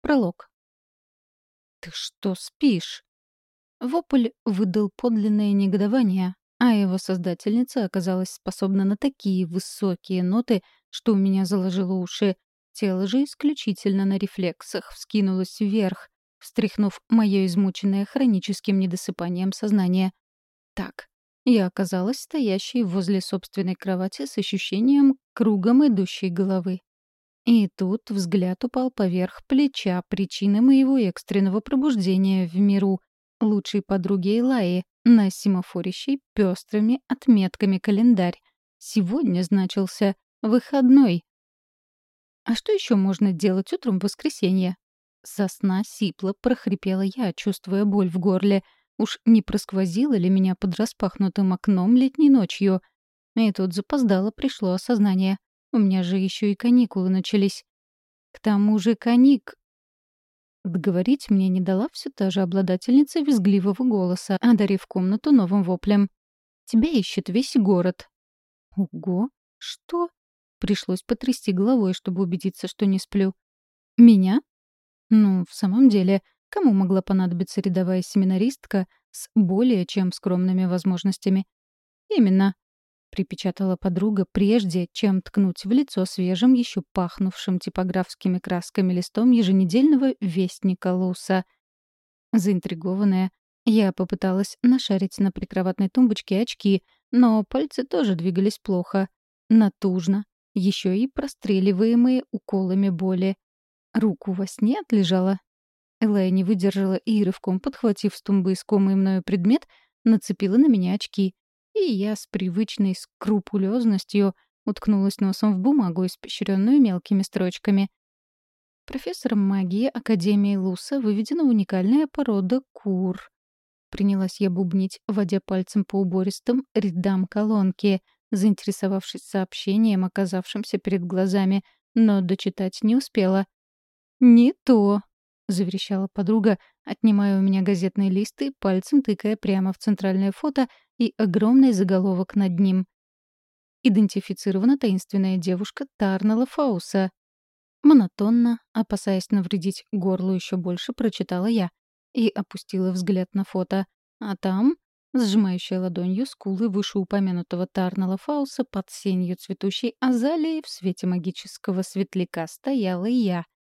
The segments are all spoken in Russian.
Пролог. «Ты что, спишь?» Вопль выдал подлинное негодование, а его создательница оказалась способна на такие высокие ноты, что у меня заложило уши. Тело же исключительно на рефлексах вскинулось вверх, встряхнув мое измученное хроническим недосыпанием сознание. Так, я оказалась стоящей возле собственной кровати с ощущением кругом идущей головы. И тут взгляд упал поверх плеча причины моего экстренного пробуждения в миру лучшей подруги Элаи, на семафорящей пестрыми отметками календарь. Сегодня значился выходной. А что еще можно делать утром в воскресенье? Со сна сипло прохрипела я, чувствуя боль в горле. Уж не просквозило ли меня под распахнутым окном летней ночью? И тут запоздало пришло осознание. У меня же еще и каникулы начались. К тому же Договорить мне не дала все та же обладательница визгливого голоса, одарив комнату новым воплем. «Тебя ищет весь город». «Ого! Что?» Пришлось потрясти головой, чтобы убедиться, что не сплю. «Меня?» Ну, в самом деле, кому могла понадобиться рядовая семинаристка с более чем скромными возможностями? «Именно», — припечатала подруга, прежде чем ткнуть в лицо свежим, еще пахнувшим типографскими красками листом еженедельного вестника Луса. Заинтригованная, я попыталась нашарить на прикроватной тумбочке очки, но пальцы тоже двигались плохо, натужно, еще и простреливаемые уколами боли. Руку во сне отлежала. Элая не выдержала и, рывком подхватив с тумбы искомый мною предмет, нацепила на меня очки. И я с привычной скрупулезностью уткнулась носом в бумагу, испещренную мелкими строчками. Профессором магии Академии Луса выведена уникальная порода кур. Принялась я бубнить, водя пальцем по убористым рядам колонки, заинтересовавшись сообщением, оказавшимся перед глазами, но дочитать не успела. «Не то!» — заверещала подруга, отнимая у меня газетные листы, пальцем тыкая прямо в центральное фото и огромный заголовок над ним. Идентифицирована таинственная девушка Тарнелла Фауса. Монотонно, опасаясь навредить горлу еще больше, прочитала я и опустила взгляд на фото. А там, сжимающая ладонью скулы вышеупомянутого Тарнелла Фауса под сенью цветущей азалии в свете магического светляка, стояла я.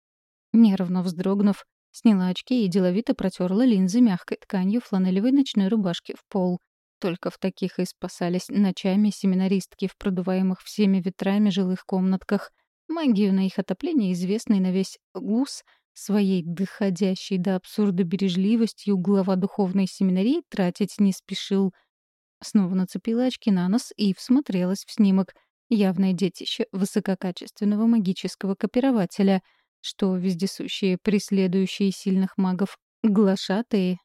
Нервно вздрогнув, сняла очки и деловито протерла линзы мягкой тканью фланелевой ночной рубашки в пол. Только в таких и спасались ночами семинаристки в продуваемых всеми ветрами жилых комнатках. Магию на их отопление, известный на весь ГУС, своей доходящей до абсурда бережливостью глава духовной семинарии тратить не спешил. Снова нацепила очки на нос и всмотрелась в снимок. Явное детище высококачественного магического копирователя, что вездесущие, преследующие сильных магов, глашатые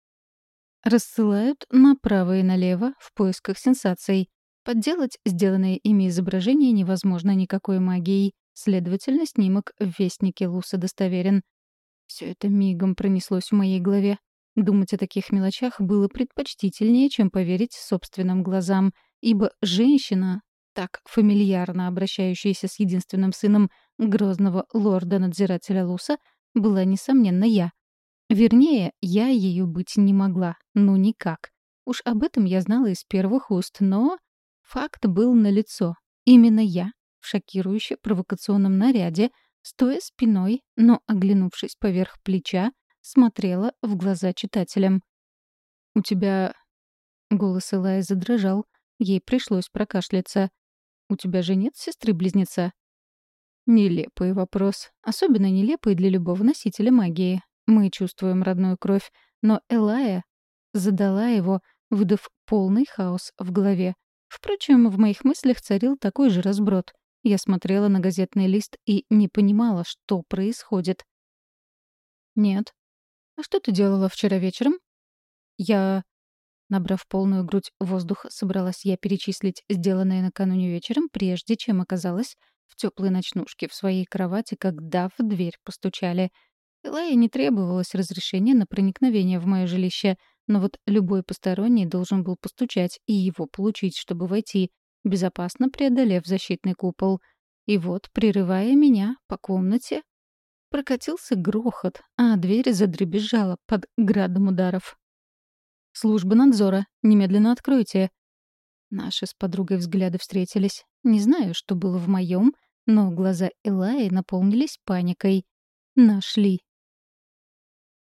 рассылают направо и налево в поисках сенсаций. Подделать сделанное ими изображение невозможно никакой магией. Следовательно, снимок в Вестнике Луса достоверен. Все это мигом пронеслось в моей голове. Думать о таких мелочах было предпочтительнее, чем поверить собственным глазам, ибо женщина, так фамильярно обращающаяся с единственным сыном грозного лорда-надзирателя Луса, была, несомненно, я. Вернее, я ею быть не могла, ну никак. Уж об этом я знала из первых уст, но факт был налицо. Именно я, в шокирующе провокационном наряде, стоя спиной, но оглянувшись поверх плеча, смотрела в глаза читателям. «У тебя...» — голос Элайи задрожал. Ей пришлось прокашляться. «У тебя же нет сестры-близнеца?» Нелепый вопрос. Особенно нелепый для любого носителя магии. Мы чувствуем родную кровь, но Элая задала его, выдав полный хаос в голове. Впрочем, в моих мыслях царил такой же разброд. Я смотрела на газетный лист и не понимала, что происходит. «Нет. А что ты делала вчера вечером?» «Я...» Набрав полную грудь воздуха, собралась я перечислить сделанное накануне вечером, прежде чем оказалась в теплой ночнушке в своей кровати, когда в дверь постучали. Элае не требовалось разрешения на проникновение в мое жилище, но вот любой посторонний должен был постучать и его получить, чтобы войти, безопасно преодолев защитный купол. И вот, прерывая меня по комнате, Прокатился грохот, а дверь задребезжала под градом ударов. «Служба надзора, немедленно откройте!» Наши с подругой взгляды встретились. Не знаю, что было в моем, но глаза Элаи наполнились паникой. Нашли.